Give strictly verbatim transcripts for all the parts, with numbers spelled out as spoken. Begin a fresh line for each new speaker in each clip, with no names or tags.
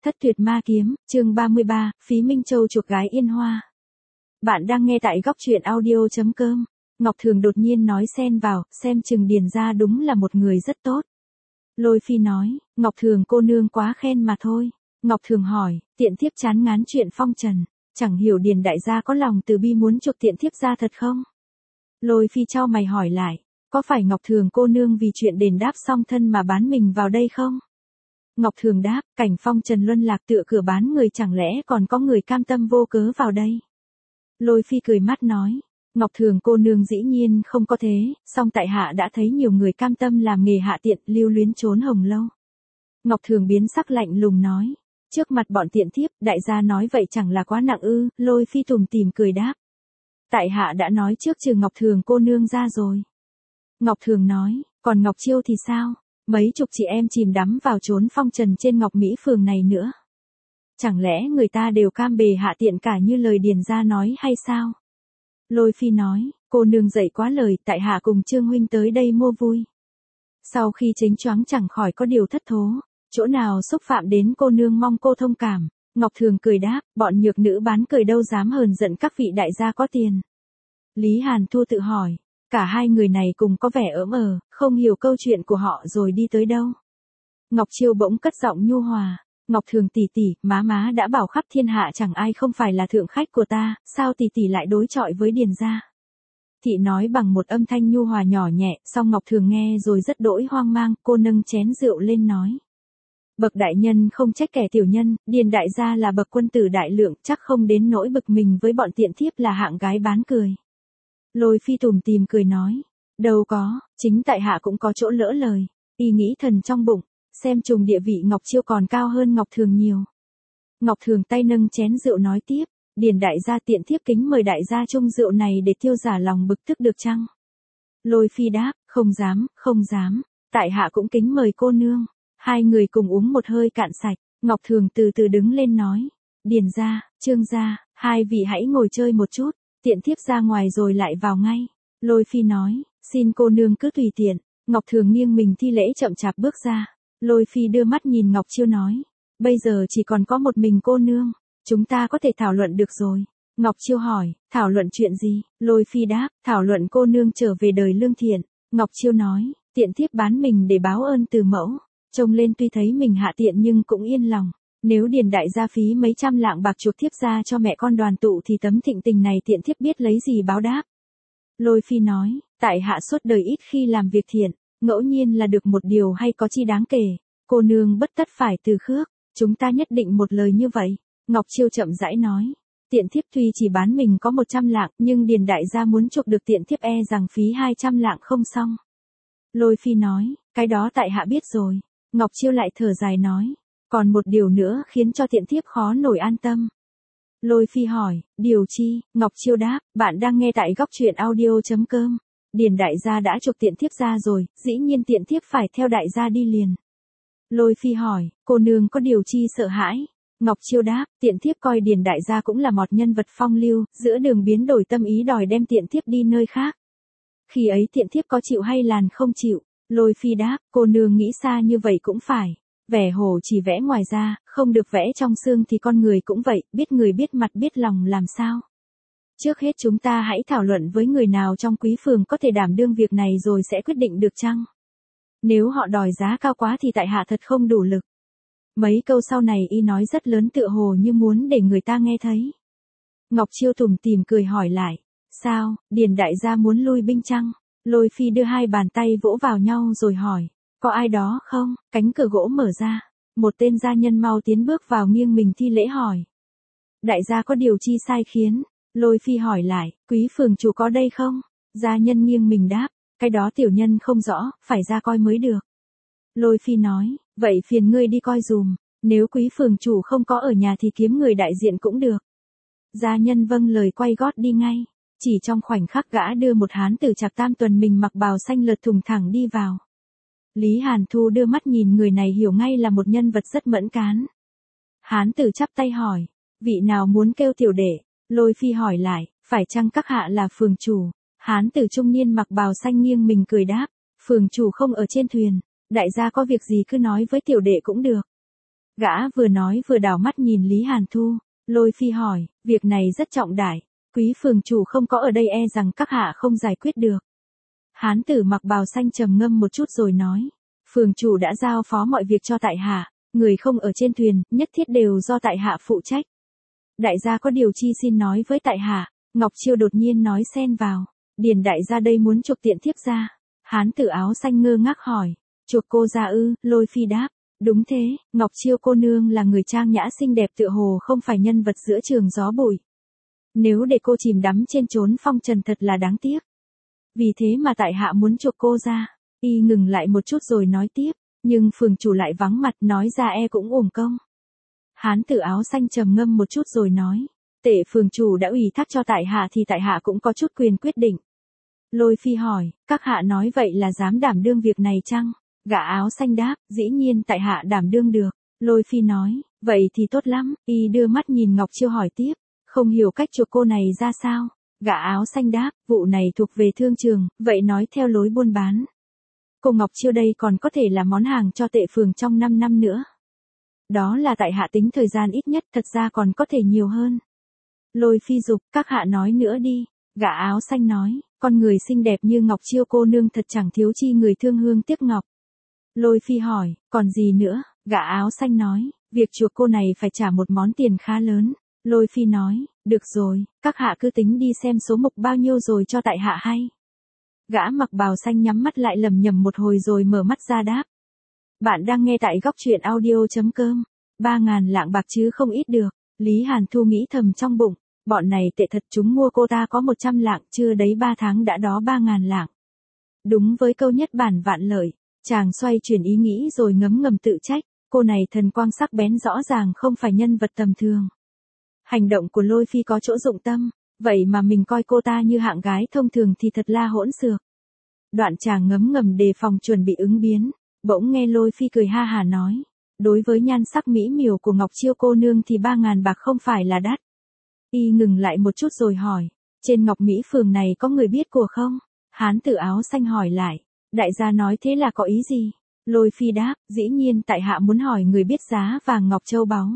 Thất tuyệt ma kiếm, chương ba mươi ba, Phí Minh Châu chuộc gái Yên Hoa. Bạn đang nghe tại góc truyện audio.com. Ngọc Thường đột nhiên nói xen vào, xem chừng Điền gia đúng là một người rất tốt. Lôi Phi nói, Ngọc Thường cô nương quá khen mà thôi. Ngọc Thường hỏi, tiện thiếp chán ngán chuyện phong trần, chẳng hiểu Điền đại gia có lòng từ bi muốn chuộc tiện thiếp ra thật không? Lôi Phi chau mày hỏi lại, có phải Ngọc Thường cô nương vì chuyện đền đáp song thân mà bán mình vào đây không? Ngọc Thường đáp, cảnh phong trần luân lạc tựa cửa bán người chẳng lẽ còn có người cam tâm vô cớ vào đây. Lôi Phi cười mắt nói, Ngọc Thường cô nương dĩ nhiên không có thế, song tại hạ đã thấy nhiều người cam tâm làm nghề hạ tiện lưu luyến trốn hồng lâu. Ngọc Thường biến sắc lạnh lùng nói, trước mặt bọn tiện thiếp, đại gia nói vậy chẳng là quá nặng ư? Lôi Phi tủm tỉm cười đáp, tại hạ đã nói trước trừ Ngọc Thường cô nương ra rồi. Ngọc Thường nói, còn Ngọc Chiêu thì sao? Mấy chục chị em chìm đắm vào trốn phong trần trên Ngọc Mỹ phường này nữa. Chẳng lẽ người ta đều cam bề hạ tiện cả như lời Điền gia nói hay sao? Lôi Phi nói, cô nương dậy quá lời, tại hạ cùng Trương huynh tới đây mua vui. Sau khi chếnh choáng chẳng khỏi có điều thất thố, chỗ nào xúc phạm đến cô nương mong cô thông cảm. Ngọc Thường cười đáp, bọn nhược nữ bán cười đâu dám hờn giận các vị đại gia có tiền. Lý Hàn Thu tự hỏi, cả hai người này cùng có vẻ ỡm ờ, không hiểu câu chuyện của họ rồi đi tới đâu. Ngọc Chiêu bỗng cất giọng nhu hòa, Ngọc Thường tỷ tỷ, má má đã bảo khắp thiên hạ chẳng ai không phải là thượng khách của ta, sao tỷ tỷ lại đối chọi với Điền gia? Thị nói bằng một âm thanh nhu hòa nhỏ nhẹ, song Ngọc Thường nghe rồi rất đỗi hoang mang, cô nâng chén rượu lên nói. Bậc đại nhân không trách kẻ tiểu nhân, Điền đại gia là bậc quân tử đại lượng, chắc không đến nỗi bực mình với bọn tiện thiếp là hạng gái bán cười. Lôi Phi tủm tỉm cười nói, đâu có, chính tại hạ cũng có chỗ lỡ lời. Y nghĩ thần trong bụng, xem trùng địa vị Ngọc Chiêu còn cao hơn Ngọc Thường nhiều. Ngọc Thường tay nâng chén rượu nói tiếp, Điền đại gia tiện thiếp kính mời đại gia chung rượu này để tiêu giả lòng bực tức được chăng? Lôi Phi đáp, không dám, không dám, tại hạ cũng kính mời cô nương. Hai người cùng uống một hơi cạn sạch, Ngọc Thường từ từ đứng lên nói, Điền gia, Trương gia, hai vị hãy ngồi chơi một chút, tiện thiếp ra ngoài rồi lại vào ngay. Lôi Phi nói, xin cô nương cứ tùy tiện. Ngọc Thường nghiêng mình thi lễ chậm chạp bước ra. Lôi Phi đưa mắt nhìn Ngọc Chiêu nói, bây giờ chỉ còn có một mình cô nương, chúng ta có thể thảo luận được rồi. Ngọc Chiêu hỏi, thảo luận chuyện gì? Lôi Phi đáp, thảo luận cô nương trở về đời lương thiện. Ngọc Chiêu nói, tiện thiếp bán mình để báo ơn từ mẫu, trông lên tuy thấy mình hạ tiện nhưng cũng yên lòng. Nếu Điền đại gia phí mấy trăm lạng bạc chuộc thiếp ra cho mẹ con đoàn tụ thì tấm thịnh tình này tiện thiếp biết lấy gì báo đáp. Lôi Phi nói, tại hạ suốt đời ít khi làm việc thiện, ngẫu nhiên là được một điều hay có chi đáng kể, cô nương bất tất phải từ khước, chúng ta nhất định một lời như vậy. Ngọc Chiêu chậm rãi nói, tiện thiếp tuy chỉ bán mình có một trăm lạng, nhưng Điền đại gia muốn chuộc được tiện thiếp e rằng phí hai trăm lạng không xong. Lôi Phi nói, cái đó tại hạ biết rồi. Ngọc Chiêu lại thở dài nói, còn một điều nữa khiến cho tiện thiếp khó nổi an tâm. Lôi Phi hỏi, điều chi? Ngọc Chiêu đáp, bạn đang nghe tại góc truyện audio.com. Điền đại gia đã chuộc tiện thiếp ra rồi, dĩ nhiên tiện thiếp phải theo đại gia đi liền. Lôi Phi hỏi, cô nương có điều chi sợ hãi? Ngọc Chiêu đáp, tiện thiếp coi Điền đại gia cũng là một nhân vật phong lưu, giữa đường biến đổi tâm ý đòi đem tiện thiếp đi nơi khác. Khi ấy tiện thiếp có chịu hay làn không chịu? Lôi Phi đáp, cô nương nghĩ xa như vậy cũng phải. Vẻ hổ chỉ vẽ ngoài ra, không được vẽ trong xương thì con người cũng vậy, biết người biết mặt biết lòng làm sao. Trước hết chúng ta hãy thảo luận với người nào trong quý phường có thể đảm đương việc này rồi sẽ quyết định được chăng? Nếu họ đòi giá cao quá thì tại hạ thật không đủ lực. Mấy câu sau này y nói rất lớn tựa hồ như muốn để người ta nghe thấy. Ngọc Chiêu tủm tỉm cười hỏi lại, sao, Điền đại gia muốn lui binh chăng? Lôi Phi đưa hai bàn tay vỗ vào nhau rồi hỏi, có ai đó không? Cánh cửa gỗ mở ra, một tên gia nhân mau tiến bước vào nghiêng mình thi lễ hỏi. Đại gia có điều chi sai khiến? Lôi Phi hỏi lại, quý phường chủ có đây không? Gia nhân nghiêng mình đáp, cái đó tiểu nhân không rõ, phải ra coi mới được. Lôi Phi nói, vậy phiền ngươi đi coi dùm, nếu quý phường chủ không có ở nhà thì kiếm người đại diện cũng được. Gia nhân vâng lời quay gót đi ngay. Chỉ trong khoảnh khắc gã đưa một hán tử Trạc Tam Tuần mình mặc bào xanh lượt thùng thẳng đi vào. Lý Hàn Thu đưa mắt nhìn người này hiểu ngay là một nhân vật rất mẫn cán. Hán tử chắp tay hỏi, vị nào muốn kêu tiểu đệ? Lôi Phi hỏi lại, phải chăng các hạ là phường chủ? Hán tử trung niên mặc bào xanh nghiêng mình cười đáp, phường chủ không ở trên thuyền, đại gia có việc gì cứ nói với tiểu đệ cũng được. Gã vừa nói vừa đảo mắt nhìn Lý Hàn Thu, Lôi Phi hỏi, việc này rất trọng đại, quý phường chủ không có ở đây e rằng các hạ không giải quyết được. Hán tử mặc bào xanh trầm ngâm một chút rồi nói, phường chủ đã giao phó mọi việc cho tại hạ, người không ở trên thuyền, nhất thiết đều do tại hạ phụ trách. Đại gia có điều chi xin nói với tại hạ. Ngọc Chiêu đột nhiên nói xen vào, Điền đại gia đây muốn chuộc tiện thiếp ra. Hán tử áo xanh ngơ ngác hỏi, chuộc cô ra ư? Lôi Phi đáp, đúng thế, Ngọc Chiêu cô nương là người trang nhã xinh đẹp tựa hồ không phải nhân vật giữa trường gió bụi. Nếu để cô chìm đắm trên chốn phong trần thật là đáng tiếc. Vì thế mà tại hạ muốn chuộc cô ra. Y ngừng lại một chút rồi nói tiếp, nhưng phường chủ lại vắng mặt, nói ra e cũng uổng công. Hán tử áo xanh trầm ngâm một chút rồi nói, tệ phường chủ đã ủy thác cho tại hạ thì tại hạ cũng có chút quyền quyết định. Lôi Phi hỏi, các hạ nói vậy là dám đảm đương việc này chăng? Gã áo xanh đáp, dĩ nhiên tại hạ đảm đương được. Lôi Phi nói, vậy thì tốt lắm. Y đưa mắt nhìn Ngọc Chiêu hỏi tiếp, không hiểu cách chuộc cô này ra sao? Gã áo xanh đáp, vụ này thuộc về thương trường, vậy nói theo lối buôn bán. Cô Ngọc Chiêu đây còn có thể là món hàng cho tệ phường trong năm năm nữa. Đó là tại hạ tính thời gian ít nhất, thật ra còn có thể nhiều hơn. Lôi Phi dục, các hạ nói nữa đi. Gã áo xanh nói, con người xinh đẹp như Ngọc Chiêu cô nương thật chẳng thiếu chi người thương hương tiếc ngọc. Lôi Phi hỏi, còn gì nữa? Gã áo xanh nói, việc chuộc cô này phải trả một món tiền khá lớn. Lôi Phi nói, được rồi, các hạ cứ tính đi xem số mục bao nhiêu rồi cho tại hạ hay. Gã mặc bào xanh nhắm mắt lại lầm nhầm một hồi rồi mở mắt ra đáp. Bạn đang nghe tại góc truyện audio.com. Ba ngàn lạng bạc chứ không ít được. Lý Hàn Thu nghĩ thầm trong bụng, bọn này tệ thật, chúng mua cô ta có một trăm lạng, chưa đấy ba tháng đã đó ba ngàn lạng. Đúng với câu nhất bản vạn lợi, chàng xoay chuyển ý nghĩ rồi ngấm ngầm tự trách, cô này thần quang sắc bén rõ ràng không phải nhân vật tầm thường. Hành động của Lôi Phi có chỗ dụng tâm, vậy mà mình coi cô ta như hạng gái thông thường thì thật là hỗn xược. Đoạn chàng ngấm ngầm đề phòng chuẩn bị ứng biến, bỗng nghe Lôi Phi cười ha hà nói, đối với nhan sắc mỹ miều của Ngọc Chiêu cô nương thì ba ngàn bạc không phải là đắt. Y ngừng lại một chút rồi hỏi, trên Ngọc Mỹ phường này có người biết của không? Hán tử áo xanh hỏi lại, đại gia nói thế là có ý gì? Lôi Phi đáp, dĩ nhiên tại hạ muốn hỏi người biết giá vàng ngọc châu báu.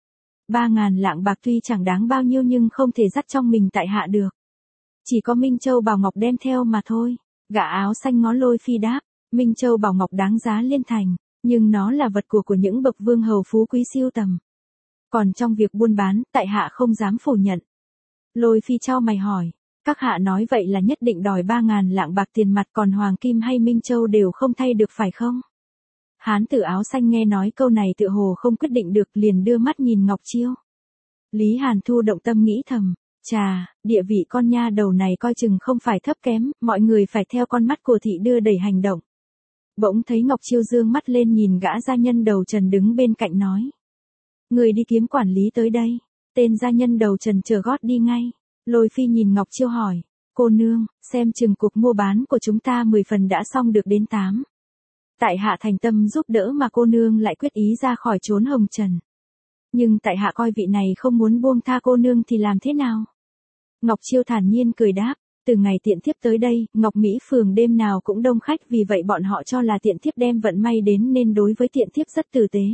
Ba ngàn lạng bạc tuy chẳng đáng bao nhiêu nhưng không thể dắt trong mình tại hạ được. Chỉ có Minh Châu Bảo Ngọc đem theo mà thôi. Gã áo xanh ngó Lôi Phi đáp, Minh Châu Bảo Ngọc đáng giá liên thành, nhưng nó là vật của của những bậc vương hầu phú quý siêu tầm. Còn trong việc buôn bán, tại hạ không dám phủ nhận. Lôi Phi chau mày hỏi, các hạ nói vậy là nhất định đòi ba ngàn lạng bạc tiền mặt, còn hoàng kim hay Minh Châu đều không thay được phải không? Hán tử áo xanh nghe nói câu này tựa hồ không quyết định được, liền đưa mắt nhìn Ngọc Chiêu. Lý Hàn Thu động tâm nghĩ thầm, chà, địa vị con nha đầu này coi chừng không phải thấp kém, mọi người phải theo con mắt của thị đưa đẩy hành động. Bỗng thấy Ngọc Chiêu dương mắt lên nhìn gã gia nhân đầu trần đứng bên cạnh nói. Người đi kiếm quản lý tới đây. Tên gia nhân đầu trần chờ gót đi ngay. Lôi Phi nhìn Ngọc Chiêu hỏi, cô nương, xem chừng cuộc mua bán của chúng ta mười phần đã xong được đến tám. Tại hạ thành tâm giúp đỡ mà cô nương lại quyết ý ra khỏi chốn hồng trần. Nhưng tại hạ coi vị này không muốn buông tha cô nương thì làm thế nào? Ngọc Chiêu thản nhiên cười đáp, từ ngày tiện thiếp tới đây, Ngọc Mỹ phường đêm nào cũng đông khách, vì vậy bọn họ cho là tiện thiếp đem vận may đến nên đối với tiện thiếp rất tử tế.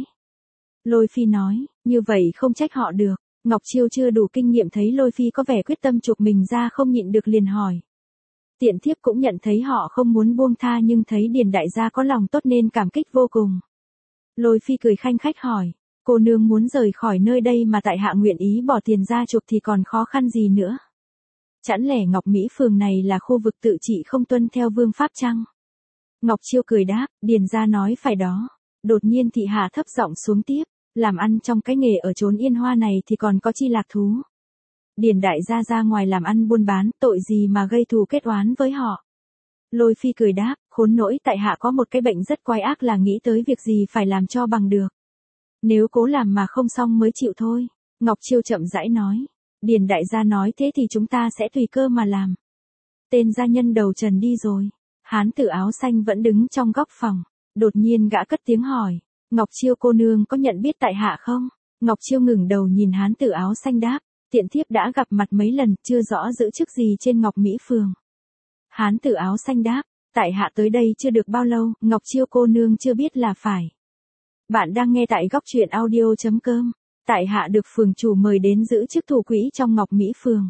Lôi Phi nói, như vậy không trách họ được. Ngọc Chiêu chưa đủ kinh nghiệm thấy Lôi Phi có vẻ quyết tâm chuộc mình ra không nhịn được liền hỏi. Tiện thiếp cũng nhận thấy họ không muốn buông tha nhưng thấy Điền đại gia có lòng tốt nên cảm kích vô cùng. Lôi Phi cười khanh khách hỏi, cô nương muốn rời khỏi nơi đây mà tại hạ nguyện ý bỏ tiền ra chuộc thì còn khó khăn gì nữa? Chẳng lẽ Ngọc Mỹ phường này là khu vực tự trị không tuân theo vương pháp chăng? Ngọc Chiêu cười đáp, Điền gia nói phải đó. Đột nhiên thị hạ thấp giọng xuống tiếp, làm ăn trong cái nghề ở chốn Yên Hoa này thì còn có chi lạc thú. Điền đại gia ra ngoài làm ăn buôn bán, tội gì mà gây thù kết oán với họ. Lôi Phi cười đáp, khốn nỗi tại hạ có một cái bệnh rất quái ác là nghĩ tới việc gì phải làm cho bằng được. Nếu cố làm mà không xong mới chịu thôi. Ngọc Chiêu chậm rãi nói, Điền đại gia nói thế thì chúng ta sẽ tùy cơ mà làm. Tên gia nhân đầu trần đi rồi. Hán tử áo xanh vẫn đứng trong góc phòng. Đột nhiên gã cất tiếng hỏi, Ngọc Chiêu cô nương có nhận biết tại hạ không? Ngọc Chiêu ngừng đầu nhìn hán tử áo xanh đáp, tiện thiếp đã gặp mặt mấy lần, chưa rõ giữ chức gì trên Ngọc Mỹ phường. Hán tử áo xanh đáp, tại hạ tới đây chưa được bao lâu, Ngọc Chiêu cô nương chưa biết là phải. Bạn đang nghe tại góc truyện audio.com. Tại hạ được phường chủ mời đến giữ chức thủ quỹ trong Ngọc Mỹ phường.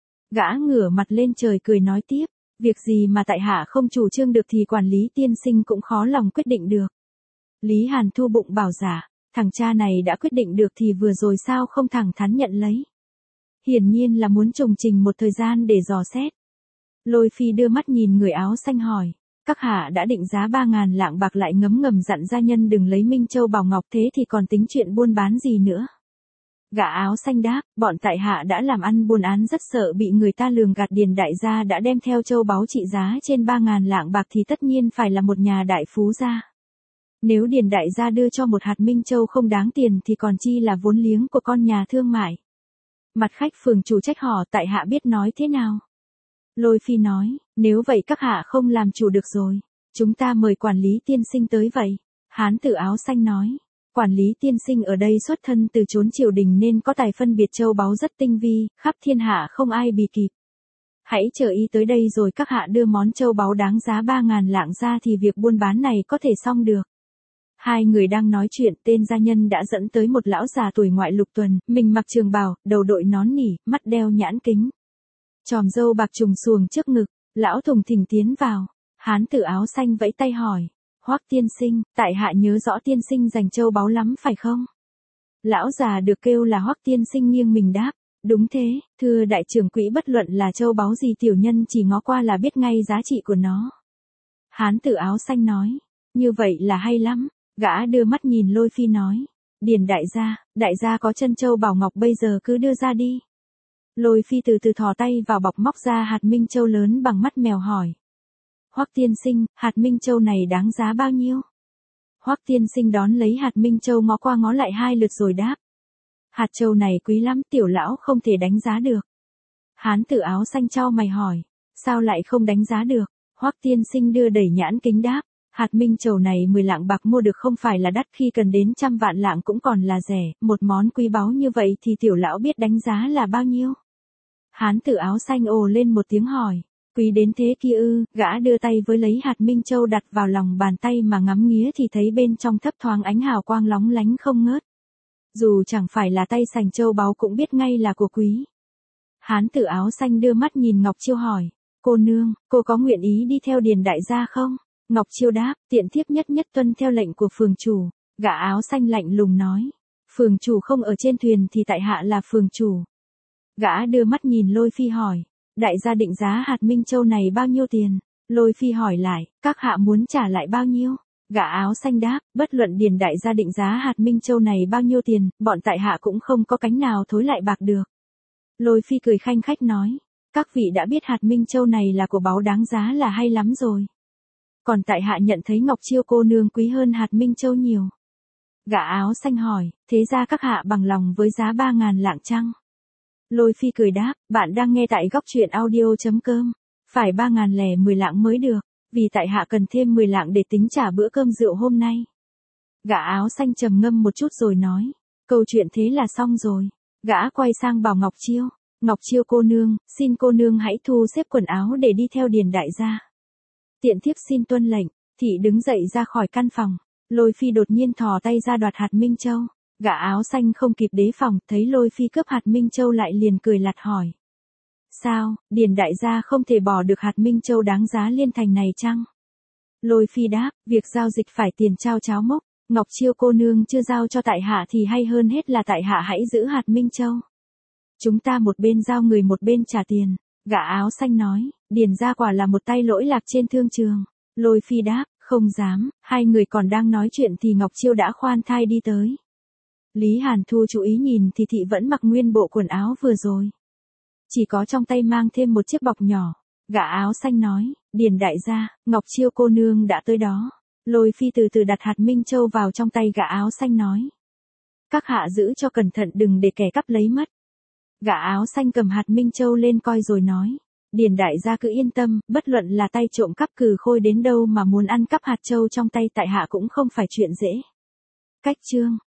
Gã ngửa mặt lên trời cười nói tiếp, việc gì mà tại hạ không chủ trương được thì quản lý tiên sinh cũng khó lòng quyết định được. Lý Hàn Thu bụng bảo giả, thằng cha này đã quyết định được thì vừa rồi sao không thẳng thắn nhận lấy. Hiển nhiên là muốn trùng trình một thời gian để dò xét. Lôi Phi đưa mắt nhìn người áo xanh hỏi, các hạ đã định giá ba ngàn lạng bạc lại ngấm ngầm dặn gia nhân đừng lấy Minh Châu Bảo Ngọc thế thì còn tính chuyện buôn bán gì nữa. Gã áo xanh đáp, bọn tại hạ đã làm ăn buôn án rất sợ bị người ta lường gạt, Điền đại gia đã đem theo châu báu trị giá trên ba ngàn lạng bạc thì tất nhiên phải là một nhà đại phú gia. Nếu Điền đại gia đưa cho một hạt Minh Châu không đáng tiền thì còn chi là vốn liếng của con nhà thương mại. Mặt khách phường chủ trách họ, tại hạ biết nói thế nào. Lôi Phi nói, nếu vậy các hạ không làm chủ được rồi, chúng ta mời quản lý tiên sinh tới vậy. Hán tử áo xanh nói, quản lý tiên sinh ở đây xuất thân từ chốn triều đình nên có tài phân biệt châu báu rất tinh vi, khắp thiên hạ không ai bì kịp. Hãy chờ ý tới đây rồi các hạ đưa món châu báu đáng giá ba ngàn lạng ra thì việc buôn bán này có thể xong được. Hai người đang nói chuyện, tên gia nhân đã dẫn tới một lão già tuổi ngoại lục tuần, mình mặc trường bào, đầu đội nón nỉ, mắt đeo nhãn kính. Chòm râu bạc trùng xuồng trước ngực, lão thùng thình tiến vào. Hán tử áo xanh vẫy tay hỏi, Hoắc tiên sinh, tại hạ nhớ rõ tiên sinh dành châu báu lắm phải không? Lão già được kêu là Hoắc tiên sinh nghiêng mình đáp, đúng thế, thưa đại trưởng quỹ, bất luận là châu báu gì tiểu nhân chỉ ngó qua là biết ngay giá trị của nó. Hán tử áo xanh nói, như vậy là hay lắm. Gã đưa mắt nhìn Lôi Phi nói, Điền đại gia, đại gia có chân châu bảo ngọc bây giờ cứ đưa ra đi. Lôi Phi từ từ thò tay vào bọc móc ra hạt Minh Châu lớn bằng mắt mèo hỏi, Hoắc tiên sinh, hạt Minh Châu này đáng giá bao nhiêu? Hoắc tiên sinh đón lấy hạt Minh Châu ngó qua ngó lại hai lượt rồi đáp, hạt châu này quý lắm, tiểu lão không thể đánh giá được. Hán tử áo xanh chau mày hỏi, sao lại không đánh giá được? Hoắc tiên sinh đưa đẩy nhãn kính đáp, hạt Minh Châu này mười lạng bạc mua được không phải là đắt, khi cần đến trăm vạn lạng cũng còn là rẻ, một món quý báu như vậy thì tiểu lão biết đánh giá là bao nhiêu? Hán tử áo xanh ồ lên một tiếng hỏi, quý đến thế kia ư? Gã đưa tay với lấy hạt Minh Châu đặt vào lòng bàn tay mà ngắm nghía thì thấy bên trong thấp thoáng ánh hào quang lóng lánh không ngớt. Dù chẳng phải là tay sành châu báu cũng biết ngay là của quý. Hán tử áo xanh đưa mắt nhìn Ngọc Chiêu hỏi, cô nương, cô có nguyện ý đi theo Điền đại gia không? Ngọc Chiêu đáp, tiện thiếp nhất nhất tuân theo lệnh của phường chủ. Gã áo xanh lạnh lùng nói, phường chủ không ở trên thuyền thì tại hạ là phường chủ. Gã đưa mắt nhìn Lôi Phi hỏi, đại gia định giá hạt Minh Châu này bao nhiêu tiền? Lôi Phi hỏi lại, các hạ muốn trả lại bao nhiêu? Gã áo xanh đáp, bất luận Điền đại gia định giá hạt Minh Châu này bao nhiêu tiền, bọn tại hạ cũng không có cánh nào thối lại bạc được. Lôi Phi cười khanh khách nói, các vị đã biết hạt Minh Châu này là của báu đáng giá là hay lắm rồi. Còn tại hạ nhận thấy Ngọc Chiêu cô nương quý hơn hạt Minh Châu nhiều. Gã áo xanh hỏi, thế ra các hạ bằng lòng với giá ba ngàn lạng chăng? Lôi Phi cười đáp, bạn đang nghe tại góc truyện audio.com, phải ba ngàn lẻ mười lạng mới được, vì tại hạ cần thêm mười lạng để tính trả bữa cơm rượu hôm nay. Gã áo xanh trầm ngâm một chút rồi nói, câu chuyện thế là xong rồi. Gã quay sang bảo Ngọc Chiêu, Ngọc Chiêu cô nương, xin cô nương hãy thu xếp quần áo để đi theo Điền đại gia. Tiện thiếp xin tuân lệnh. Thị đứng dậy ra khỏi căn phòng. Lôi Phi đột nhiên thò tay ra đoạt hạt Minh Châu. Gã áo xanh không kịp đề phòng, thấy Lôi Phi cướp hạt Minh Châu lại liền cười lạt hỏi, sao, Điền đại gia không thể bỏ được hạt Minh Châu đáng giá liên thành này chăng? Lôi Phi đáp, việc giao dịch phải tiền trao cháo mốc. Ngọc Chiêu cô nương chưa giao cho tại hạ thì hay hơn hết là tại hạ hãy giữ hạt Minh Châu. Chúng ta một bên giao người một bên trả tiền. Gã áo xanh nói, Điền gia quả là một tay lỗi lạc trên thương trường. Lôi Phi đáp, không dám. Hai người còn đang nói chuyện thì Ngọc Chiêu đã khoan thai đi tới. Lý Hàn Thu chú ý nhìn thì thị vẫn mặc nguyên bộ quần áo vừa rồi, chỉ có trong tay mang thêm một chiếc bọc nhỏ. Gã áo xanh nói, Điền đại gia, Ngọc Chiêu cô nương đã tới đó. Lôi Phi từ từ đặt hạt Minh Châu vào trong tay gã áo xanh nói, các hạ giữ cho cẩn thận đừng để kẻ cắp lấy mất. Gã áo xanh cầm hạt Minh Châu lên coi rồi nói, Điền đại gia cứ yên tâm, bất luận là tay trộm cắp cừ khôi đến đâu mà muốn ăn cắp hạt châu trong tay tại hạ cũng không phải chuyện dễ. Cách chương